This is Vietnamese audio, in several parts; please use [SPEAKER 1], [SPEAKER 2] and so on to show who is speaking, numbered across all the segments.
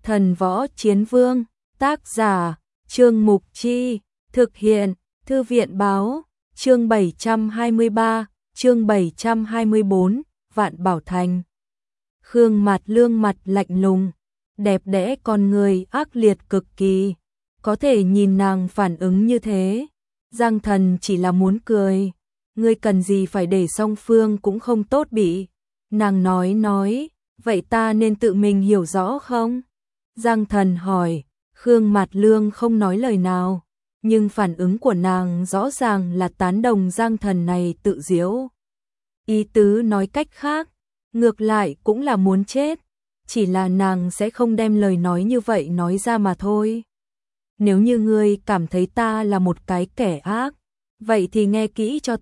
[SPEAKER 1] Thần Võ Chiến Vương, tác giả, Trương Mục Chi, thực hiện, Thư viện Báo, chương 723, chương 724, Vạn Bảo Thành. Khương Mạt Lương mặt lạnh lùng, đẹp đẽ con người ác liệt cực kỳ, có thể nhìn nàng phản ứng như thế. Giang Thần chỉ là muốn cười, ngươi cần gì phải để song phương cũng không tốt bị. Nàng nói, vậy ta nên tự mình hiểu rõ không? Giang Thần hỏi, Khương Mạt Lương không nói lời nào, nhưng phản ứng của nàng rõ ràng là tán đồng Giang Thần này tự diễu. Ý tứ nói cách khác, ngược lại cũng là muốn chết, chỉ là nàng sẽ không đem lời nói như vậy nói ra mà thôi. Nếu như ngươi cảm thấy ta là một cái kẻ ác, vậy thì nghe kỹ cho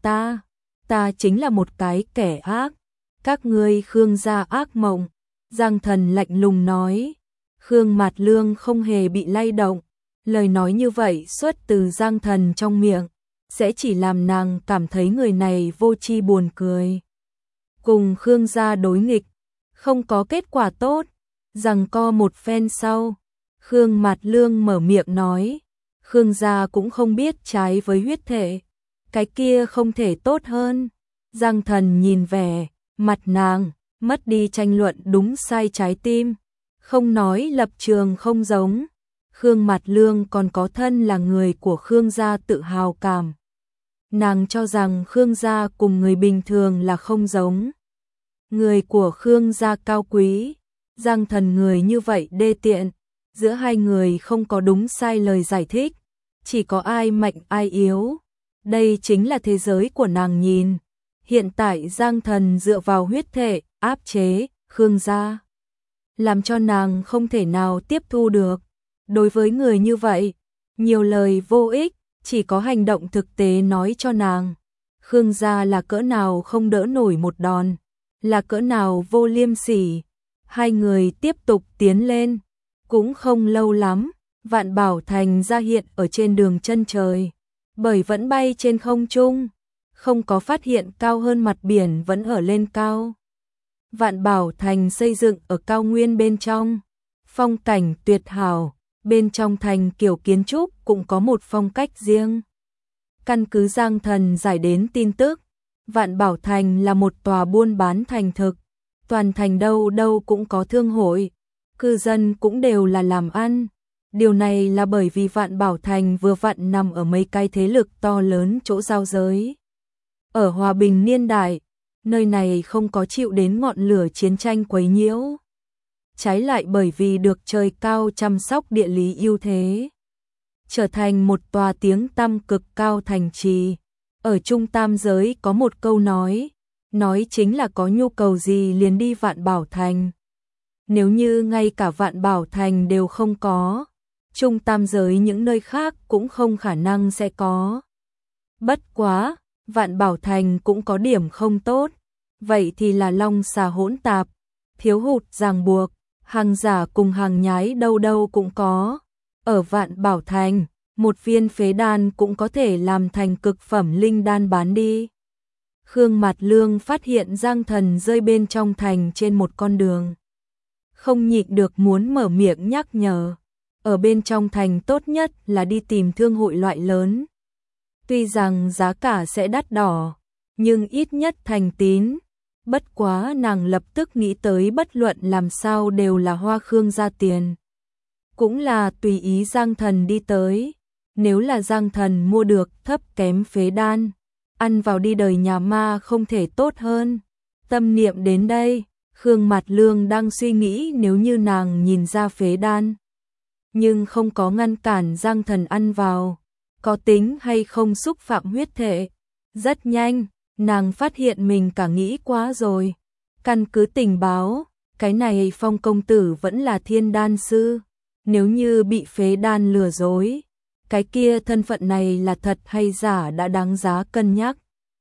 [SPEAKER 1] ta chính là một cái kẻ ác, các ngươi Khương gia ác mộng. Giang Thần lạnh lùng nói. Khương Mạt Lương không hề bị lay động, lời nói như vậy xuất từ Giang Thần trong miệng, sẽ chỉ làm nàng cảm thấy người này vô tri buồn cười. Cùng Khương gia đối nghịch, không có kết quả tốt, giằng co một phen sau, Khương Mạt Lương mở miệng nói, Khương gia cũng không biết trái với huyết thể, cái kia không thể tốt hơn. Giang Thần nhìn vẻ mặt nàng, mất đi tranh luận đúng sai trái tim, không nói lập trường không giống. Khương Mạt Lương còn có thân là người của Khương gia tự hào cảm. Nàng cho rằng Khương gia cùng người bình thường là không giống. Người của Khương gia cao quý, Giang Thần người như vậy đê tiện, giữa hai người không có đúng sai lời giải thích, chỉ có ai mạnh ai yếu. Đây chính là thế giới của nàng nhìn. Hiện tại Giang Thần dựa vào huyết thể, áp chế, Khương gia, làm cho nàng không thể nào tiếp thu được. Đối với người như vậy, nhiều lời vô ích, chỉ có hành động thực tế nói cho nàng. Khương gia là cỡ nào không đỡ nổi một đòn, là cỡ nào vô liêm sỉ. Hai người tiếp tục tiến lên, cũng không lâu lắm, Vạn Bảo Thành ra hiện ở trên đường chân trời, bởi vẫn bay trên không trung, không có phát hiện cao hơn mặt biển vẫn ở lên cao. Vạn Bảo Thành xây dựng ở cao nguyên bên trong, phong cảnh tuyệt hảo, bên trong thành kiểu kiến trúc cũng có một phong cách riêng. Căn cứ Giang Thần giải đến tin tức, Vạn Bảo Thành là một tòa buôn bán thành thực, toàn thành đâu đâu cũng có thương hội, cư dân cũng đều là làm ăn. Điều này là bởi vì Vạn Bảo Thành vừa vặn nằm ở mấy cái thế lực to lớn chỗ giao giới. Ở hòa bình niên đại, nơi này không có chịu đến ngọn lửa chiến tranh quấy nhiễu. Trái lại bởi vì được trời cao chăm sóc địa lý ưu thế, trở thành một tòa tiếng tăm cực cao thành trì. Ở Trung Tam giới có một câu nói chính là có nhu cầu gì liền đi Vạn Bảo Thành. Nếu như ngay cả Vạn Bảo Thành đều không có, Trung Tam giới những nơi khác cũng không khả năng sẽ có. Bất quá, Vạn Bảo Thành cũng có điểm không tốt, vậy thì là long xà hỗn tạp, thiếu hụt ràng buộc, hàng giả cùng hàng nhái đâu đâu cũng có. Ở Vạn Bảo Thành, một viên phế đan cũng có thể làm thành cực phẩm linh đan bán đi. Khương Mạt Lương phát hiện Giang Thần rơi bên trong thành trên một con đường, không nhịn được muốn mở miệng nhắc nhở. Ở bên trong thành tốt nhất là đi tìm thương hội loại lớn. Tuy rằng giá cả sẽ đắt đỏ, nhưng ít nhất thành tín. Bất quá nàng lập tức nghĩ tới bất luận làm sao đều là hoa Khương gia tiền. Cũng là tùy ý Giang Thần đi tới. Nếu là Giang Thần mua được thấp kém phế đan, ăn vào đi đời nhà ma không thể tốt hơn. Tâm niệm đến đây, Khương Mạt Lương đang suy nghĩ nếu như nàng nhìn ra phế đan, nhưng không có ngăn cản Giang Thần ăn vào, có tính hay không xúc phạm huyết thể. Rất nhanh, nàng phát hiện mình cả nghĩ quá rồi. Căn cứ tình báo, cái này Phong công tử vẫn là thiên đan sư. Nếu như bị phế đan lừa dối, cái kia thân phận này là thật hay giả đã đáng giá cân nhắc.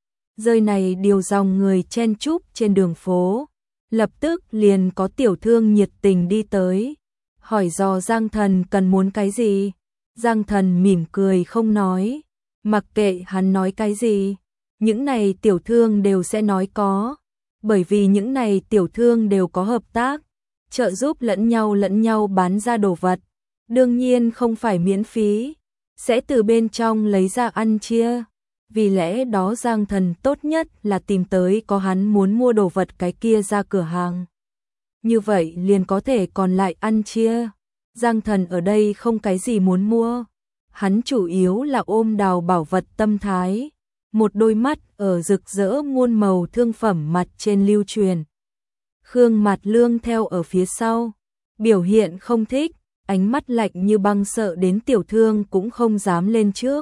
[SPEAKER 1] Rơi này điều dòng người chen chúc trên đường phố, lập tức liền có tiểu thương nhiệt tình đi tới, hỏi dò Giang Thần cần muốn cái gì. Giang Thần mỉm cười không nói, mặc kệ hắn nói cái gì, những này tiểu thương đều sẽ nói có, bởi vì những này tiểu thương đều có hợp tác, trợ giúp lẫn nhau bán ra đồ vật. Đương nhiên không phải miễn phí, sẽ từ bên trong lấy ra ăn chia. Vì lẽ đó Giang Thần tốt nhất là tìm tới có hắn muốn mua đồ vật cái kia ra cửa hàng. Như vậy liền có thể còn lại ăn chia. Giang Thần ở đây không cái gì muốn mua. Hắn chủ yếu là ôm đào bảo vật tâm thái. Một đôi mắt ở rực rỡ muôn màu thương phẩm mặt trên lưu truyền. Khương Mạt Lương theo ở phía sau. Biểu hiện không thích, ánh mắt lạnh như băng sợ đến tiểu thương cũng không dám lên trước.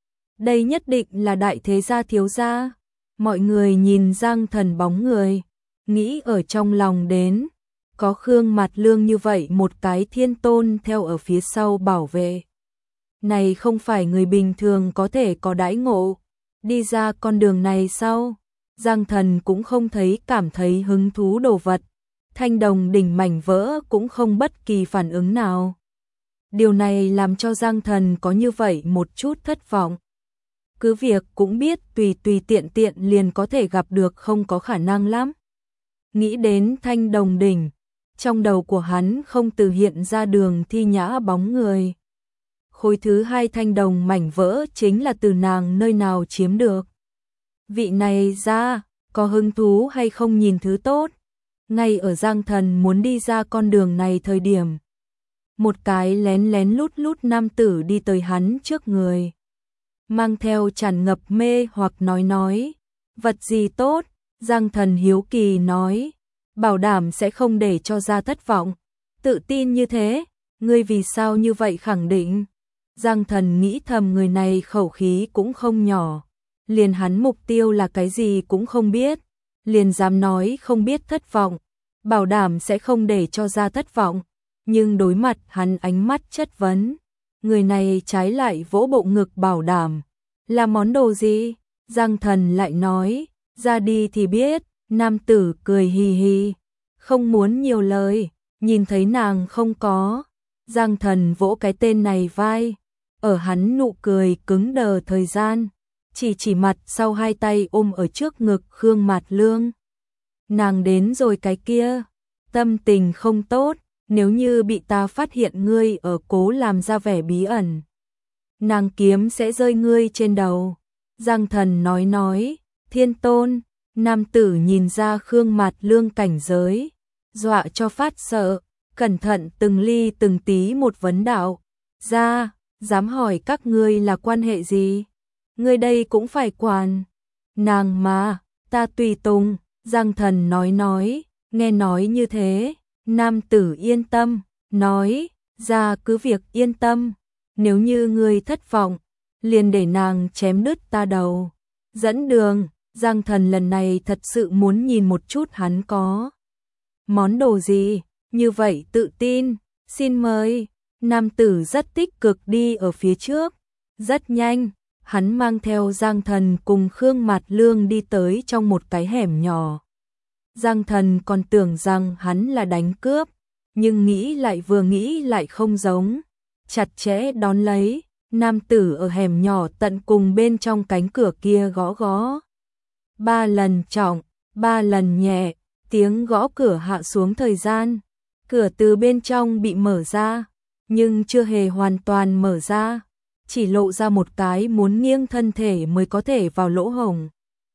[SPEAKER 1] Đây nhất định là đại thế gia thiếu gia. Mọi người nhìn Giang Thần bóng người, nghĩ ở trong lòng đến. Có Khương Mạt Lương như vậy một cái thiên tôn theo ở phía sau bảo vệ. Này không phải người bình thường có thể có đãi ngộ. Đi ra con đường này sau, Giang Thần cũng không cảm thấy hứng thú đồ vật. Thanh đồng đỉnh mảnh vỡ cũng không bất kỳ phản ứng nào. Điều này làm cho Giang Thần có như vậy một chút thất vọng. Cứ việc cũng biết tùy tiện liền có thể gặp được không có khả năng lắm. Nghĩ đến thanh đồng đỉnh, trong đầu của hắn không từ hiện ra Đường Thi Nhã bóng người. Khối thứ hai thanh đồng mảnh vỡ chính là từ nàng nơi nào chiếm được. Vị này ra, có hứng thú hay không nhìn thứ tốt. Ngay ở Giang Thần muốn đi ra con đường này thời điểm, một cái lén lút nam tử đi tới hắn trước người. Mang theo tràn ngập mê hoặc nói, vật gì tốt, Giang Thần hiếu kỳ nói, bảo đảm sẽ không để cho ra thất vọng. Tự tin như thế, ngươi vì sao như vậy khẳng định? Giang Thần nghĩ thầm người này khẩu khí cũng không nhỏ, liền hắn mục tiêu là cái gì cũng không biết, liền dám nói không biết thất vọng, bảo đảm sẽ không để cho ra thất vọng. Nhưng đối mặt hắn ánh mắt chất vấn, người này trái lại vỗ bộ ngực bảo đảm. Là món đồ gì? Giang Thần lại nói, ra đi thì biết. Nam tử cười hì hì, không muốn nhiều lời, nhìn thấy nàng không có. Giang Thần vỗ cái tên này vai, ở hắn nụ cười cứng đờ thời gian, chỉ mặt sau hai tay ôm ở trước ngực Khương Mạt Lương. Nàng đến rồi cái kia, tâm tình không tốt, nếu như bị ta phát hiện ngươi ở cố làm ra vẻ bí ẩn, nàng kiếm sẽ rơi ngươi trên đầu. Giang Thần nói, thiên tôn. Nam tử nhìn ra Khương Mạt Lương cảnh giới, dọa cho phát sợ, cẩn thận từng ly từng tí một vấn đạo. Ra, dám hỏi các ngươi là quan hệ gì? Ngươi đây cũng phải quản. Nàng mà, ta tùy tùng. Giang Thần nói, nghe nói như thế, nam tử yên tâm, nói, ra cứ việc yên tâm, nếu như ngươi thất vọng, liền để nàng chém đứt ta đầu. Dẫn đường. Giang Thần lần này thật sự muốn nhìn một chút hắn có món đồ gì, như vậy tự tin, xin mời. Nam tử rất tích cực đi ở phía trước, rất nhanh, hắn mang theo Giang Thần cùng Khương Mạt Lương đi tới trong một cái hẻm nhỏ. Giang Thần còn tưởng rằng hắn là đánh cướp, nhưng vừa nghĩ lại không giống, chặt chẽ đón lấy. Nam tử ở hẻm nhỏ tận cùng bên trong cánh cửa kia gõ. 3 lần trọng, 3 lần nhẹ, tiếng gõ cửa hạ xuống thời gian. Cửa từ bên trong bị mở ra, nhưng chưa hề hoàn toàn mở ra, chỉ lộ ra một cái muốn nghiêng thân thể mới có thể vào lỗ hổng.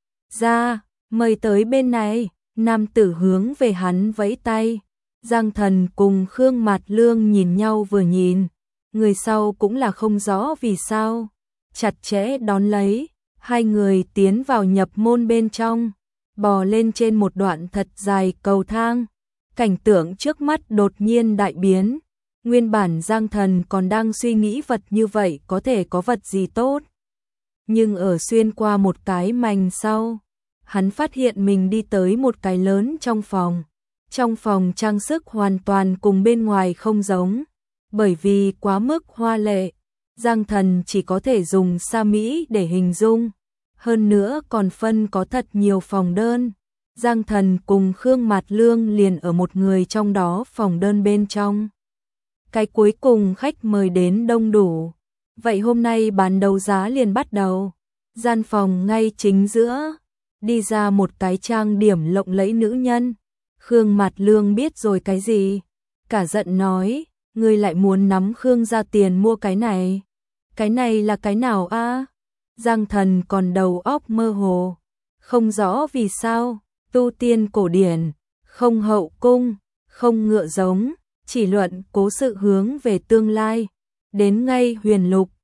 [SPEAKER 1] Ra, mời tới bên này. Nam tử hướng về hắn vẫy tay. Giang Thần cùng Khương Mạt Lương nhìn nhau vừa nhìn, người sau cũng là không rõ vì sao, chặt chẽ đón lấy. Hai người tiến vào nhập môn bên trong, bò lên trên một đoạn thật dài cầu thang. Cảnh tượng trước mắt đột nhiên đại biến. Nguyên bản Giang Thần còn đang suy nghĩ vật như vậy có thể có vật gì tốt. Nhưng ở xuyên qua một cái mành sau, hắn phát hiện mình đi tới một cái lớn trong phòng. Trong phòng trang sức hoàn toàn cùng bên ngoài không giống, bởi vì quá mức hoa lệ. Giang Thần chỉ có thể dùng sa mỹ để hình dung. Hơn nữa còn phân có thật nhiều phòng đơn. Giang Thần cùng Khương Mạt Lương liền ở một người trong đó phòng đơn bên trong. Cái cuối cùng khách mời đến đông đủ. Vậy hôm nay bán đấu giá liền bắt đầu. Gian phòng ngay chính giữa, đi ra một cái trang điểm lộng lẫy nữ nhân. Khương Mạt Lương biết rồi cái gì? Cả giận nói, ngươi lại muốn nắm Khương gia tiền mua cái này? Cái này là cái nào a? Giang Thần còn đầu óc mơ hồ, không rõ vì sao, tu tiên cổ điển, không hậu cung, không ngựa giống, chỉ luận cố sự hướng về tương lai. Đến ngay Huyền Lục,